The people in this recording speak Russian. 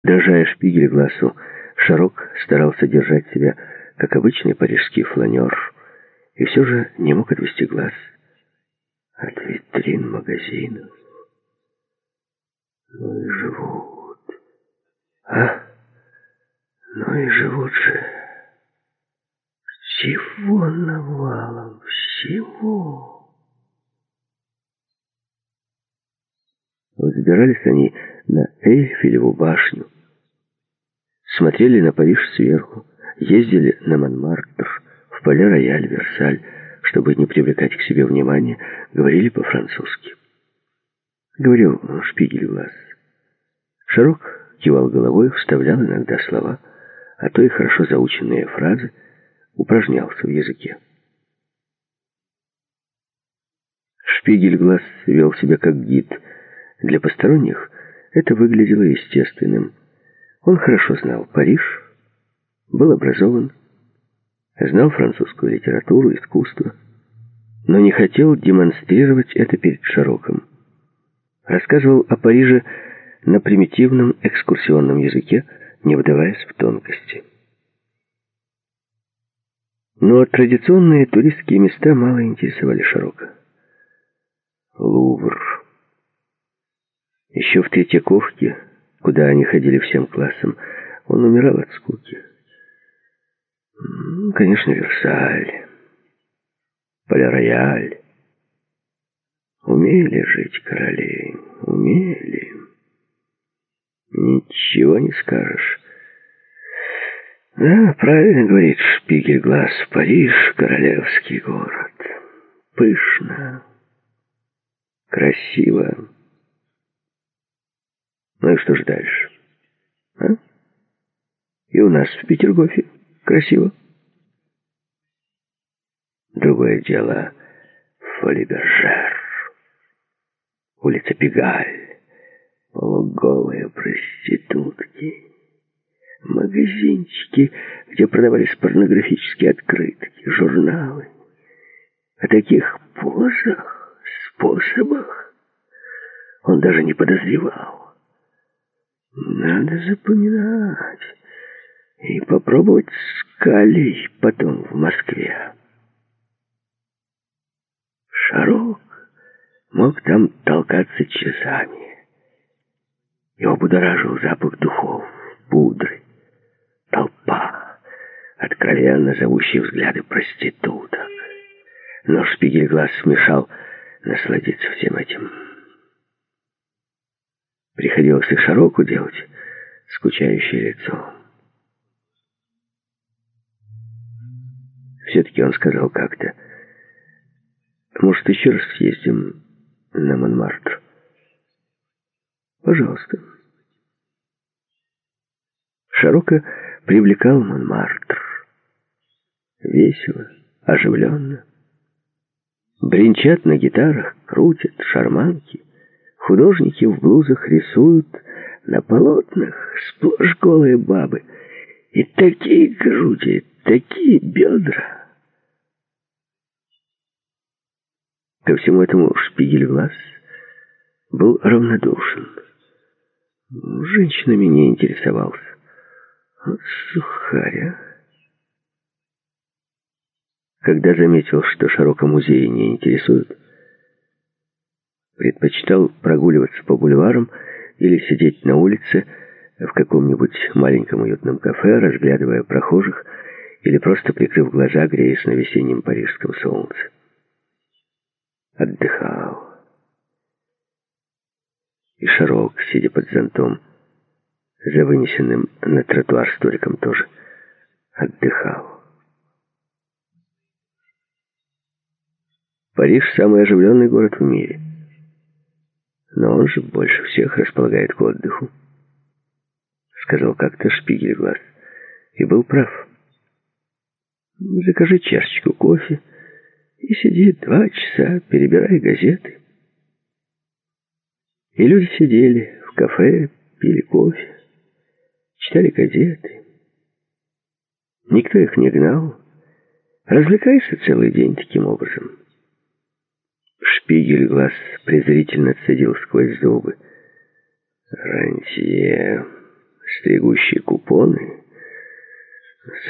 Подражая Шпигель-Глассу, Шарок старался держать себя, как обычный парижский фланер, и все же не мог отвести глаз от витрин магазинов. Ну и живут. Ну и живут же. Всего навалом, всего. Взбирались они на Эйфелеву башню, смотрели на Париж сверху, ездили на Монмартр, в Пале-Рояль, Версаль, чтобы не привлекать к себе внимания, говорили по-французски. Говорил Шпигель-Гласс. Шарок кивал головой, вставлял иногда слова, а то и хорошо заученные фразы, упражнялся в языке. Шпигель-Гласс вел себя как гид. Для посторонних это выглядело естественным. Он хорошо знал Париж, был образован, знал французскую литературу, искусство, но не хотел демонстрировать это перед Шароком. Рассказывал о Париже на примитивном экскурсионном языке, не вдаваясь в тонкости. Но традиционные туристские места мало интересовали Шарока. Лувр. Еще в Третьяковке, куда они ходили всем классом, он умирал от скуки. Конечно, Версаль, Пале-Рояль. Умели жить короли, умели. Ничего не скажешь. Да, правильно говорит Шпигель-Гласс, Париж — королевский город. Пышно, красиво. Ну и что же дальше? И у нас в Петергофе красиво. Другое дело — Фоли-Бержер, улица Пегаль, полуголые проститутки, магазинчики, где продавались порнографические открытки, журналы. О таких позах, способах он даже не подозревал. Надо запоминать и попробовать скалить потом в Москве. Шарок мог там толкаться часами. Его будоражил запах духов, пудры, толпа, откровенно зовущие взгляды проституток. Но Шпигель-Гласс смешал насладиться всем этим. Приходилось и Шароку делать скучающее лицо. Все-таки он сказал как-то: может, еще раз съездим на Монмартр? Пожалуйста. Шарока привлекал Монмартр. Весело, оживленно. Бренчат на гитарах, крутят шарманки. Художники в блузах рисуют на полотнах сплошь голые бабы. И такие груди, такие бедра. Ко всему этому Шпигель-Гласс был равнодушен. Женщинами не интересовался. Вот сухарь, а. Когда заметил, что Шарока музеи не интересуют, предпочитал прогуливаться по бульварам или сидеть на улице в каком-нибудь маленьком уютном кафе, разглядывая прохожих, или просто прикрыв глаза, греясь на весеннем парижском солнце. Отдыхал. И Шарок, сидя под зонтом, за вынесенным на тротуар столиком, тоже отдыхал. Париж — самый оживленный город в мире. Но он же больше всех располагает к отдыху, сказал как-то Шпигель-Гласс. И был прав. Закажи чашечку кофе и сиди 2 часа, перебирай газеты. И люди сидели в кафе, пили кофе, читали газеты. Никто их не гнал. Развлекайся целый день таким образом. Шпигель-Гласс презрительно цедил сквозь зубы: рантье, стригущий купоны